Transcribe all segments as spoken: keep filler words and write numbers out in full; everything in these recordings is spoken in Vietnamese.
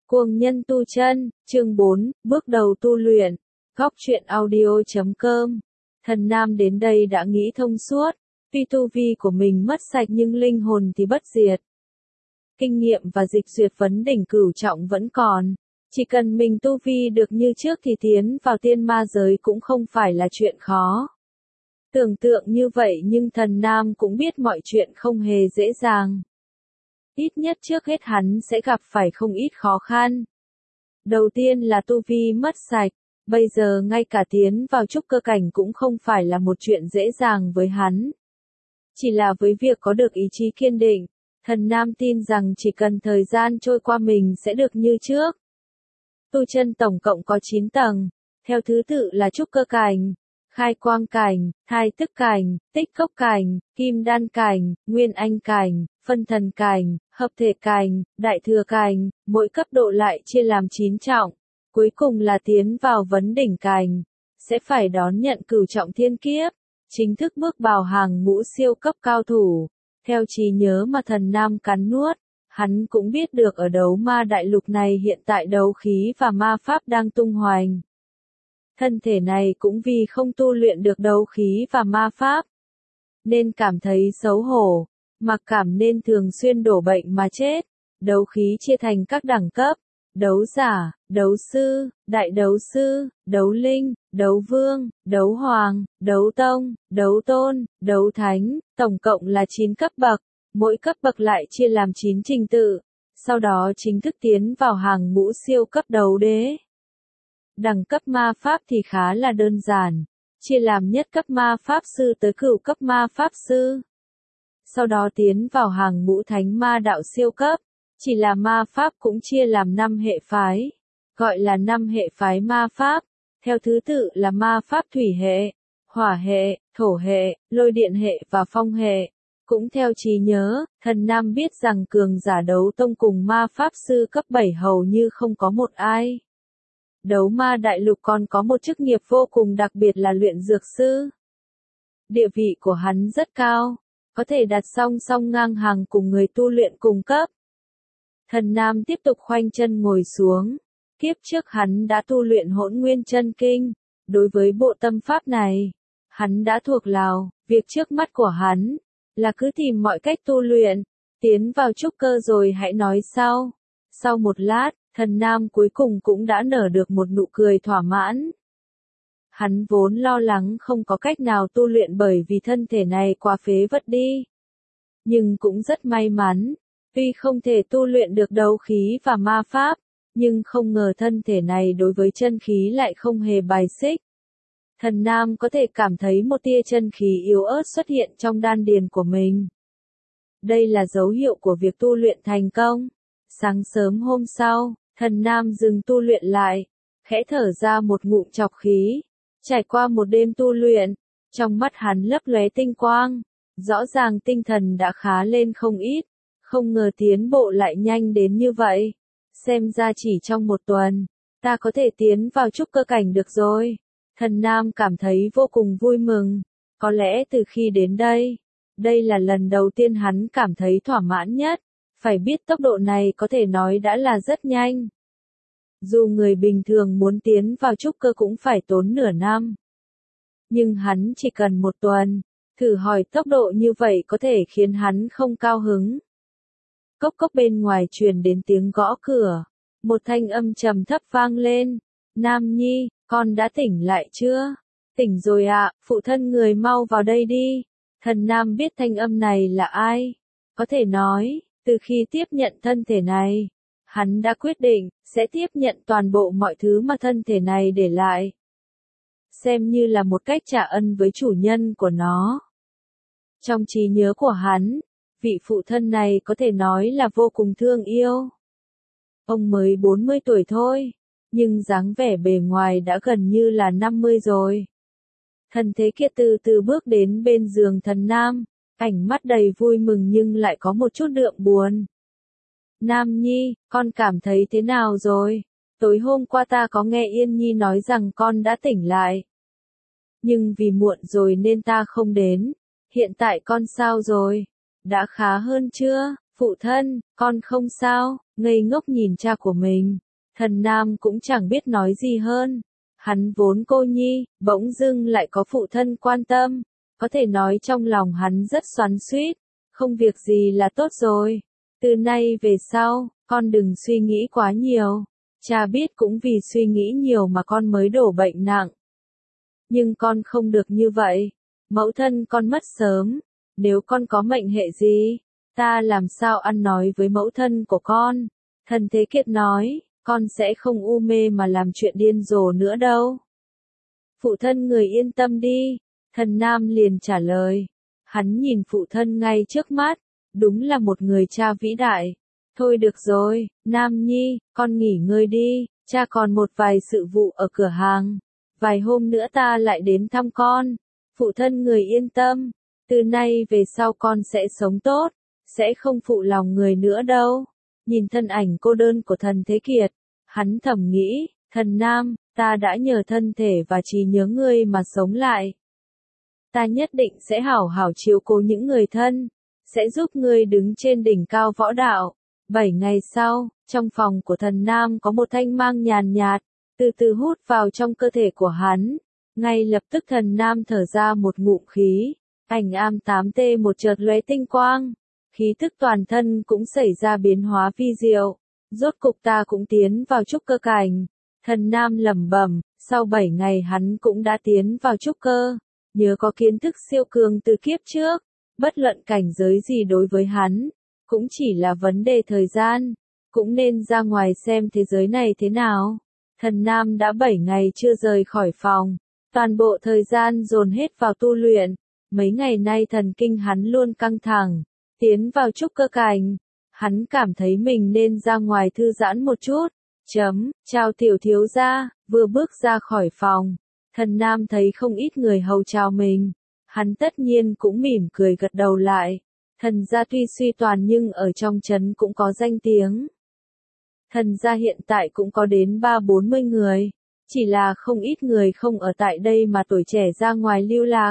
Cuồng nhân tu chân, chương bốn, bước đầu tu luyện, góc truyện audio chấm com. Thần Nam đến đây đã nghĩ thông suốt, tuy tu vi của mình mất sạch nhưng linh hồn thì bất diệt. Kinh nghiệm và dịch duyệt vấn đỉnh cửu trọng vẫn còn, chỉ cần mình tu vi được như trước thì tiến vào tiên ma giới cũng không phải là chuyện khó. Tưởng tượng như vậy nhưng thần Nam cũng biết mọi chuyện không hề dễ dàng. Ít nhất trước hết hắn sẽ gặp phải không ít khó khăn. Đầu tiên là tu vi mất sạch, bây giờ ngay cả tiến vào trúc cơ cảnh cũng không phải là một chuyện dễ dàng với hắn. Chỉ là với việc có được ý chí kiên định, thần Nam tin rằng chỉ cần thời gian trôi qua mình sẽ được như trước. Tu chân tổng cộng có chín tầng, theo thứ tự là trúc cơ cảnh, khai quang cảnh, thai tức cảnh, tích cốc cảnh, kim đan cảnh, nguyên anh cảnh, phân thần cảnh, hợp thể cảnh, đại thừa cảnh, mỗi cấp độ lại chia làm chín trọng, cuối cùng là tiến vào vấn đỉnh cảnh, sẽ phải đón nhận cửu trọng thiên kiếp, chính thức bước vào hàng ngũ siêu cấp cao thủ. Theo trí nhớ mà thần Nam cắn nuốt, hắn cũng biết được ở đấu ma đại lục này hiện tại đấu khí và ma pháp đang tung hoành. Thân thể này cũng vì không tu luyện được đấu khí và ma pháp, nên cảm thấy xấu hổ, mặc cảm nên thường xuyên đổ bệnh mà chết. Đấu khí chia thành các đẳng cấp, đấu giả, đấu sư, đại đấu sư, đấu linh, đấu vương, đấu hoàng, đấu tông, đấu tôn, đấu thánh, tổng cộng là chín cấp bậc, mỗi cấp bậc lại chia làm chín trình tự, sau đó chính thức tiến vào hàng ngũ siêu cấp đấu đế. Đẳng cấp ma pháp thì khá là đơn giản, chia làm nhất cấp ma pháp sư tới cửu cấp ma pháp sư. Sau đó tiến vào hàng ngũ thánh ma đạo siêu cấp, chỉ là ma pháp cũng chia làm năm hệ phái, gọi là năm hệ phái ma pháp, theo thứ tự là ma pháp thủy hệ, hỏa hệ, thổ hệ, lôi điện hệ và phong hệ. Cũng theo trí nhớ, thần Nam biết rằng cường giả đấu tông cùng ma pháp sư cấp bảy hầu như không có một ai. Đấu ma đại lục còn có một chức nghiệp vô cùng đặc biệt là luyện dược sư. Địa vị của hắn rất cao, có thể đặt song song ngang hàng cùng người tu luyện cùng cấp. Thần Nam tiếp tục khoanh chân ngồi xuống, kiếp trước hắn đã tu luyện hỗn nguyên chân kinh, đối với bộ tâm pháp này, hắn đã thuộc lào, việc trước mắt của hắn là cứ tìm mọi cách tu luyện, tiến vào trúc cơ rồi hãy nói sau. Sau một lát, thần Nam cuối cùng cũng đã nở được một nụ cười thỏa mãn. Hắn vốn lo lắng không có cách nào tu luyện bởi vì thân thể này quá phế vật đi. Nhưng cũng rất may mắn, tuy không thể tu luyện được đấu khí và ma pháp, nhưng không ngờ thân thể này đối với chân khí lại không hề bài xích. Thần Nam có thể cảm thấy một tia chân khí yếu ớt xuất hiện trong đan điền của mình. Đây là dấu hiệu của việc tu luyện thành công. Sáng sớm hôm sau, thần Nam dừng tu luyện lại, khẽ thở ra một ngụm trọc khí. Trải qua một đêm tu luyện, trong mắt hắn lấp lóe tinh quang, rõ ràng tinh thần đã khá lên không ít, không ngờ tiến bộ lại nhanh đến như vậy. Xem ra chỉ trong một tuần, ta có thể tiến vào trúc cơ cảnh được rồi. Thần Nam cảm thấy vô cùng vui mừng, có lẽ từ khi đến đây, đây là lần đầu tiên hắn cảm thấy thỏa mãn nhất, phải biết tốc độ này có thể nói đã là rất nhanh. Dù người bình thường muốn tiến vào trúc cơ cũng phải tốn nửa năm. Nhưng hắn chỉ cần một tuần, thử hỏi tốc độ như vậy có thể khiến hắn không cao hứng. Cốc cốc bên ngoài truyền đến tiếng gõ cửa, một thanh âm trầm thấp vang lên. Nam Nhi, con đã tỉnh lại chưa? Tỉnh rồi ạ, phụ thân người mau vào đây đi. Thần Nam biết thanh âm này là ai. Có thể nói, từ khi tiếp nhận thân thể này, hắn đã quyết định, sẽ tiếp nhận toàn bộ mọi thứ mà thân thể này để lại. Xem như là một cách trả ân với chủ nhân của nó. Trong trí nhớ của hắn, vị phụ thân này có thể nói là vô cùng thương yêu. Ông mới bốn mươi tuổi thôi, nhưng dáng vẻ bề ngoài đã gần như là năm mươi rồi. Thần thế kia từ từ bước đến bên giường thần Nam, ánh mắt đầy vui mừng nhưng lại có một chút đượm buồn. Nam Nhi, con cảm thấy thế nào rồi? Tối hôm qua ta có nghe Yên Nhi nói rằng con đã tỉnh lại. Nhưng vì muộn rồi nên ta không đến. Hiện tại con sao rồi? Đã khá hơn chưa? Phụ thân, con không sao, ngây ngốc nhìn cha của mình. Thần Nam cũng chẳng biết nói gì hơn. Hắn vốn cô nhi, bỗng dưng lại có phụ thân quan tâm. Có thể nói trong lòng hắn rất xoắn xuýt. Không việc gì là tốt rồi. Từ nay về sau, con đừng suy nghĩ quá nhiều. Cha biết cũng vì suy nghĩ nhiều mà con mới đổ bệnh nặng. Nhưng con không được như vậy. Mẫu thân con mất sớm. Nếu con có mệnh hệ gì, ta làm sao ăn nói với mẫu thân của con? Thần Thế Kiệt nói, con sẽ không u mê mà làm chuyện điên rồ nữa đâu. Phụ thân người yên tâm đi. Thần Nam liền trả lời. Hắn nhìn phụ thân ngay trước mắt. Đúng là một người cha vĩ đại. Thôi được rồi, Nam Nhi, con nghỉ ngơi đi. Cha còn một vài sự vụ ở cửa hàng. Vài hôm nữa ta lại đến thăm con. Phụ thân người yên tâm. Từ nay về sau con sẽ sống tốt. Sẽ không phụ lòng người nữa đâu. Nhìn thân ảnh cô đơn của thần Thế Kiệt. Hắn thầm nghĩ, thần Nam, ta đã nhờ thân thể và trí nhớ ngươi mà sống lại. Ta nhất định sẽ hảo hảo chiếu cố những người thân. Sẽ giúp ngươi đứng trên đỉnh cao võ đạo. Bảy ngày sau, trong phòng của thần Nam có một thanh mang nhàn nhạt, từ từ hút vào trong cơ thể của hắn. Ngay lập tức thần Nam thở ra một ngụm khí. Ảnh am tám T một chợt lóe tinh quang. Khí tức toàn thân cũng xảy ra biến hóa vi diệu. Rốt cục ta cũng tiến vào trúc cơ cảnh. Thần Nam lẩm bẩm, sau bảy ngày hắn cũng đã tiến vào trúc cơ. Nhớ có kiến thức siêu cường từ kiếp trước. Bất luận cảnh giới gì đối với hắn, cũng chỉ là vấn đề thời gian. Cũng nên ra ngoài xem thế giới này thế nào. Thần Nam đã bảy ngày chưa rời khỏi phòng. Toàn bộ thời gian dồn hết vào tu luyện. Mấy ngày nay thần kinh hắn luôn căng thẳng. Tiến vào trúc cơ cảnh. Hắn cảm thấy mình nên ra ngoài thư giãn một chút. Chấm, chào tiểu thiếu gia. Vừa bước ra khỏi phòng. Thần Nam thấy không ít người hầu chào mình. Hắn tất nhiên cũng mỉm cười gật đầu lại. Thần gia tuy suy toàn nhưng ở trong trấn cũng có danh tiếng. Thần gia hiện tại cũng có đến ba bốn mươi người. Chỉ là không ít người không ở tại đây mà tuổi trẻ ra ngoài lưu lạc.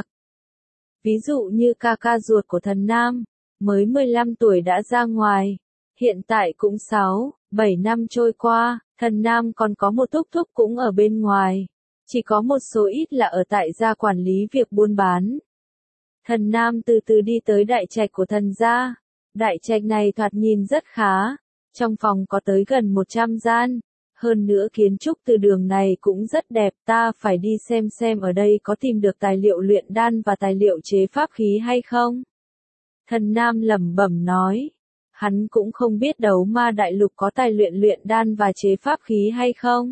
Ví dụ như ca ca ruột của thần Nam, mới mười lăm tuổi đã ra ngoài. Hiện tại cũng sáu, bảy năm trôi qua, thần Nam còn có một thúc thúc cũng ở bên ngoài. Chỉ có một số ít là ở tại gia quản lý việc buôn bán. Thần Nam từ từ đi tới đại trạch của thần gia. Đại trạch này thoạt nhìn rất khá. Trong phòng có tới gần một trăm gian. Hơn nữa kiến trúc từ đường này cũng rất đẹp. Ta phải đi xem xem ở đây có tìm được tài liệu luyện đan và tài liệu chế pháp khí hay không. Thần Nam lẩm bẩm nói. Hắn cũng không biết đấu ma đại lục có tài luyện luyện đan và chế pháp khí hay không.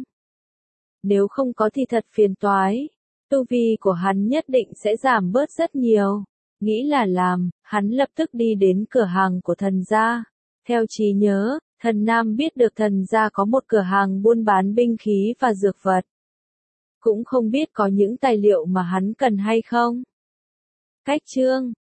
Nếu không có thì thật phiền toái. Tu vi của hắn nhất định sẽ giảm bớt rất nhiều. Nghĩ là làm, hắn lập tức đi đến cửa hàng của thần gia. Theo trí nhớ, thần Nam biết được thần gia có một cửa hàng buôn bán binh khí và dược vật. Cũng không biết có những tài liệu mà hắn cần hay không. Cách chương